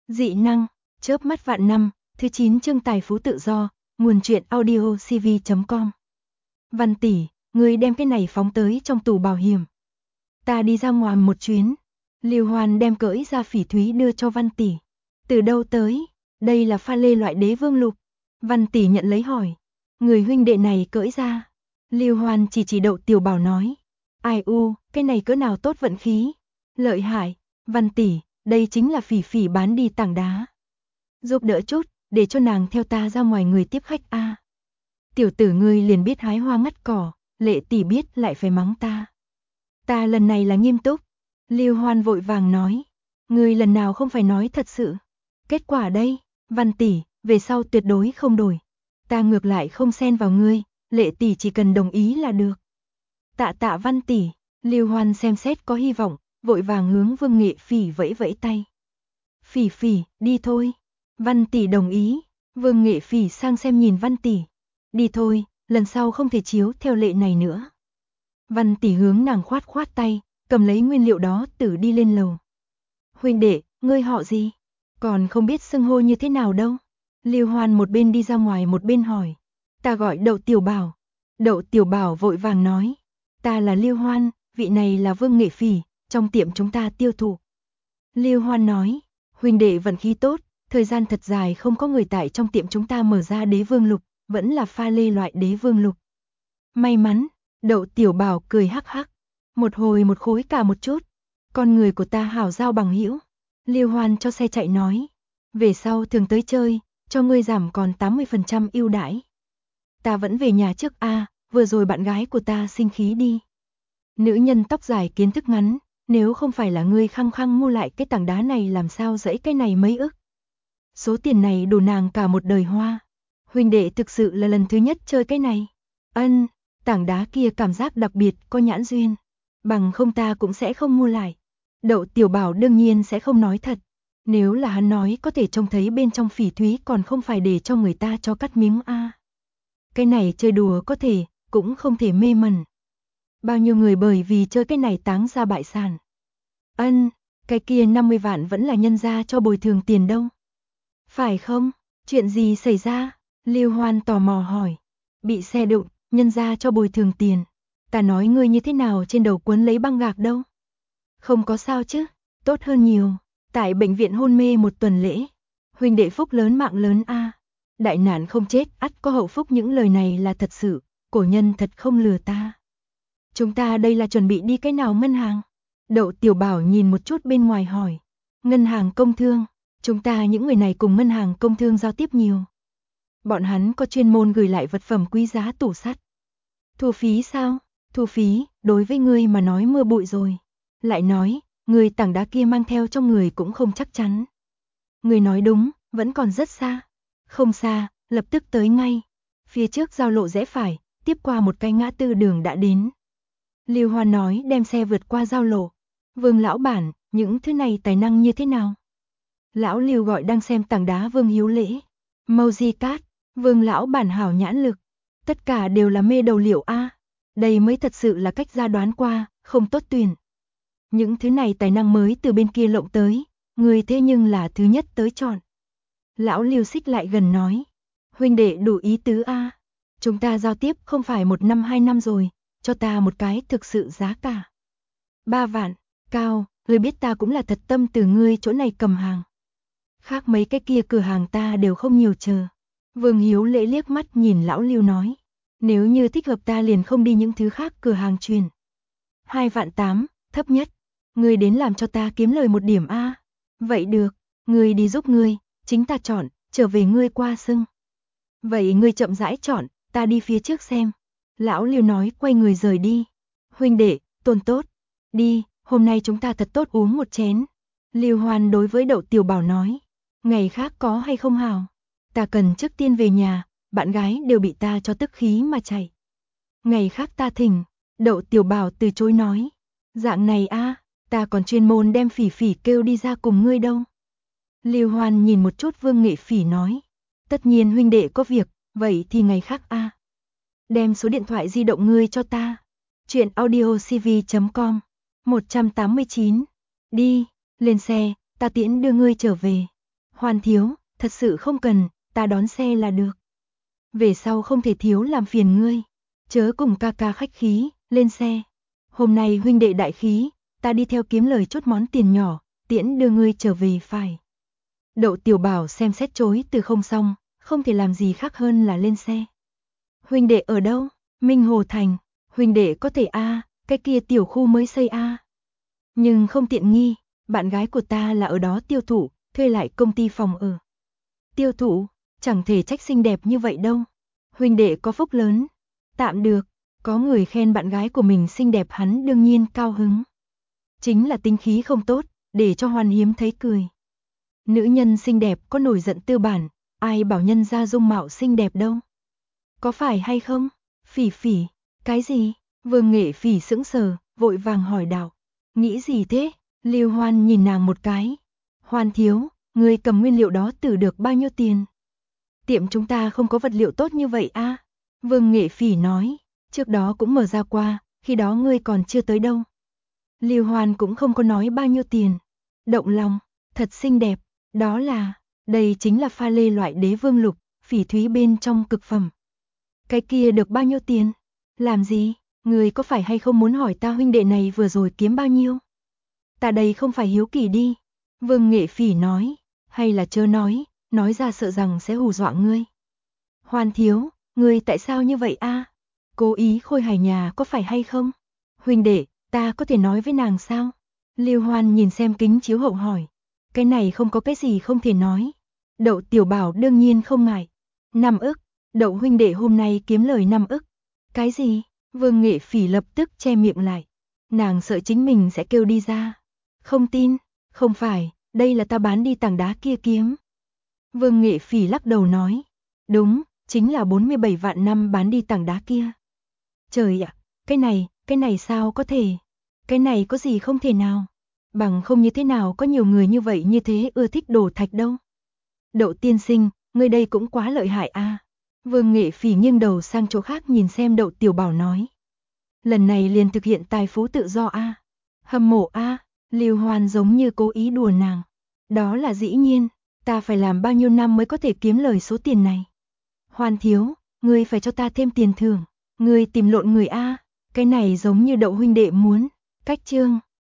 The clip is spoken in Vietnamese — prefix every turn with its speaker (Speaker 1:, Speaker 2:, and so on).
Speaker 1: Dị năng, chớp mắt vạn năm, thứ 9 chương tài phú tự do, nguồn truyện audio cv.com. Văn tỷ, ngươi đem cái này phóng tới trong tủ bảo hiểm. Ta đi ra ngoài một chuyến. Lưu Hoan đem cởi ra phỉ thúy đưa cho Văn tỷ. Từ đâu tới? Đây là pha lê loại đế vương lục. Văn tỷ nhận lấy hỏi. Người huynh đệ này cởi ra. Lưu Hoan chỉ Đậu Tiểu Bảo nói. Ai u, cái này cỡ nào tốt vận khí. Lợi hại, Văn tỷ, đây chính là phỉ phỉ bán đi tảng đá. Giúp đỡ chút, để cho nàng theo ta ra ngoài người tiếp khách a. Tiểu tử ngươi liền biết hái hoa ngắt cỏ, Lệ tỷ biết lại phải mắng ta. Ta lần này là nghiêm túc. Lưu Hoan vội vàng nói. Ngươi lần nào không phải nói thật sự. Kết quả đây, Văn tỷ, về sau tuyệt đối không đổi. Ta ngược lại không xen vào ngươi, Lệ tỷ chỉ cần đồng ý là được. Tạ Văn tỷ, Lưu Hoan xem xét có hy vọng, vội vàng hướng Vương Nghệ Phỉ vẫy vẫy tay. Phỉ phỉ, đi thôi. Văn tỷ đồng ý. Vương Nghệ Phỉ sang xem nhìn Văn tỷ. Đi thôi, lần sau không thể chiếu theo lệ này nữa. Văn tỷ hướng nàng khoát khoát tay, cầm lấy nguyên liệu đó tử đi lên lầu. Huynh đệ, ngươi họ gì? Còn không biết xưng hô như thế nào đâu. Lưu Hoan một bên đi ra ngoài một bên hỏi. Ta gọi Đậu Tiểu Bảo. Đậu Tiểu Bảo vội vàng nói. Ta là Lưu Hoan, vị này là Vương Nghệ Phỉ, trong tiệm chúng ta tiêu thụ. Lưu Hoan nói. Huynh đệ vận khí tốt, thời gian thật dài không có người tại trong tiệm chúng ta mở ra đế vương lục, vẫn là pha lê loại đế vương lục. May mắn, Đậu Tiểu Bảo cười hắc hắc. Một hồi một khối cả một chút. Con người của ta hảo giao bằng hữu. Lưu Hoan cho xe chạy nói. Về sau thường tới chơi, cho ngươi giảm còn 80% ưu đãi. Ta vẫn về nhà trước a, vừa rồi bạn gái của ta sinh khí đi. Nữ nhân tóc dài kiến thức ngắn, nếu không phải là ngươi khăng khăng mua lại cái tảng đá này làm sao dẫy cái này mấy ức. Số tiền này đủ nàng cả một đời hoa. Huynh đệ thực sự là lần thứ nhất chơi cái này. Ân, tảng đá kia cảm giác đặc biệt có nhãn duyên. Bằng không ta cũng sẽ không mua lại. Đậu Tiểu Bảo đương nhiên sẽ không nói thật. Nếu là hắn nói có thể trông thấy bên trong phỉ thúy còn không phải để cho người ta cho cắt miếng a. Cái này chơi đùa có thể, cũng không thể mê mẩn. Bao nhiêu người bởi vì chơi cái này táng ra bại sản. Ân, cái kia 50 vạn vẫn là nhân ra cho bồi thường tiền đâu. Phải không? Chuyện gì xảy ra? Lưu Hoan tò mò hỏi. Bị xe đụng, nhân ra cho bồi thường tiền. Ta nói ngươi như thế nào trên đầu quấn lấy băng gạc đâu? Không có sao chứ, tốt hơn nhiều. Tại bệnh viện hôn mê một tuần lễ. Huynh đệ phúc lớn mạng lớn a. Đại nạn không chết, ắt có hậu phúc, những lời này là thật sự, cổ nhân thật không lừa ta. Chúng ta đây là chuẩn bị đi cái nào ngân hàng? Đậu Tiểu Bảo nhìn một chút bên ngoài hỏi. Ngân hàng công thương, chúng ta những người này cùng ngân hàng công thương giao tiếp nhiều. Bọn hắn có chuyên môn gửi lại vật phẩm quý giá tủ sắt. Thu phí sao? Thu phí, đối với ngươi mà nói mưa bụi rồi. Lại nói, người tảng đá kia mang theo trong người cũng không chắc chắn. Người nói đúng, vẫn còn rất xa. Không xa, lập tức tới ngay. Phía trước giao lộ rẽ phải, tiếp qua một cái ngã tư đường đã đến. Lưu Hoan nói đem xe vượt qua giao lộ. Vương lão bản, những thứ này tài năng như thế nào? Lão Lưu gọi đang xem tảng đá Vương Hiếu Lễ. Mâu Di Cát, Vương lão bản hảo nhãn lực. Tất cả đều là mê đầu liệu a. Đây mới thật sự là cách ra đoán qua, không tốt tuyển. Những thứ này tài năng mới từ bên kia lộng tới, người thế nhưng là thứ nhất tới chọn. Lão Lưu xích lại gần nói. Huynh đệ đủ ý tứ a. Chúng ta giao tiếp không phải 1 năm 2 năm rồi, cho ta một cái thực sự giá cả. 3 vạn, cao, ngươi biết ta cũng là thật tâm từ ngươi chỗ này cầm hàng. Khác mấy cái kia cửa hàng ta đều không nhiều chờ. Vương Hiếu Lễ liếc mắt nhìn lão Lưu nói. Nếu như thích hợp ta liền không đi những thứ khác cửa hàng truyền. 2 vạn 8, thấp nhất. Ngươi đến làm cho ta kiếm lời một điểm a. Vậy được, ngươi đi giúp ngươi, chính ta chọn, trở về ngươi qua xưng. Vậy ngươi chậm rãi chọn, ta đi phía trước xem. Lão Lưu nói quay người rời đi. Huynh đệ, tôn tốt. Đi, hôm nay chúng ta thật tốt uống một chén. Lưu Hoan đối với Đậu Tiểu Bảo nói. Ngày khác có hay không hào? Ta cần trước tiên về nhà, bạn gái đều bị ta cho tức khí mà chạy. Ngày khác ta thỉnh. Đậu Tiểu Bảo từ chối nói. Dạng này a, ta còn chuyên môn đem Phỉ Phỉ kêu đi ra cùng ngươi đâu. Lưu Hoan nhìn một chút Vương Nghệ Phỉ nói. Tất nhiên huynh đệ có việc, vậy thì ngày khác a. Đem số điện thoại di động ngươi cho ta. Chuyện audio cv.com 189. Đi, lên xe, ta tiễn đưa ngươi trở về. Hoan thiếu, thật sự không cần, ta đón xe là được. Về sau không thể thiếu làm phiền ngươi. Chớ cùng ca ca khách khí, lên xe. Hôm nay huynh đệ đại khí, ta đi theo kiếm lời chút món tiền nhỏ, tiễn đưa ngươi trở về phải. Đậu Tiểu Bảo xem xét chối từ không xong, không thể làm gì khác hơn là lên xe. Huynh đệ ở đâu? Minh Hồ Thành. Huynh đệ có thể a, cái kia tiểu khu mới xây a. Nhưng không tiện nghi, bạn gái của ta là ở đó tiêu thụ, thuê lại công ty phòng ở. Tiêu thụ, chẳng thể trách xinh đẹp như vậy đâu. Huynh đệ có phúc lớn. Tạm được, có người khen bạn gái của mình xinh đẹp hắn đương nhiên cao hứng. Chính là tính khí không tốt, để cho Hoan hiếm thấy cười. Nữ nhân xinh đẹp có nổi giận tư bản, ai bảo nhân ra dung mạo xinh đẹp đâu. Có phải hay không? Phỉ phỉ, cái gì? Vương Nghệ Phỉ sững sờ, vội vàng hỏi đạo. Nghĩ gì thế? Lưu Hoan nhìn nàng một cái. Hoan thiếu, người cầm nguyên liệu đó từ được bao nhiêu tiền? Tiệm chúng ta không có vật liệu tốt như vậy a. Vương Nghệ Phỉ nói, trước đó cũng mở ra qua, khi đó ngươi còn chưa tới đâu. Lưu Hoan cũng không có nói bao nhiêu tiền. Động lòng, thật xinh đẹp, đó là, đây chính là pha lê loại đế vương lục, phỉ thúy bên trong cực phẩm. Cái kia được bao nhiêu tiền? Làm gì? Người có phải hay không muốn hỏi ta huynh đệ này vừa rồi kiếm bao nhiêu? Ta đây không phải hiếu kỳ đi. Vương Nghệ Phỉ nói, hay là chớ nói ra sợ rằng sẽ hù dọa ngươi. Hoan thiếu, ngươi tại sao như vậy a? Cố ý khôi hài nhà có phải hay không? Huynh đệ, ta có thể nói với nàng sao? Lưu Hoan nhìn xem kính chiếu hậu hỏi. Cái này không có cái gì không thể nói. Đậu Tiểu Bảo đương nhiên không ngại. 5 ức, Đậu huynh đệ hôm nay kiếm lời 5 ức. Cái gì? Vương Nghệ Phỉ lập tức che miệng lại. Nàng sợ chính mình sẽ kêu đi ra. Không tin, không phải, đây là ta bán đi tảng đá kia kiếm. Vương Nghệ Phỉ lắc đầu nói. Đúng, chính là 47 vạn năm bán đi tảng đá kia. Trời ạ, cái này sao có thể? Cái này có gì không thể nào? Bằng không như thế nào có nhiều người như vậy như thế ưa thích đổ thạch đâu. Đậu tiên sinh, ngươi đây cũng quá lợi hại a. Vương Nghệ Phỉ nghiêng đầu sang chỗ khác nhìn xem Đậu Tiểu Bảo nói. Lần này liền thực hiện tài phú tự do a. Hâm mộ a. Lưu Hoan giống như cố ý đùa nàng. Đó là dĩ nhiên, ta phải làm bao nhiêu năm mới có thể kiếm lời số tiền này. Hoan thiếu, ngươi phải cho ta thêm tiền thưởng. Ngươi tìm lộn người a. Cái này giống như Đậu huynh đệ muốn. Cách chương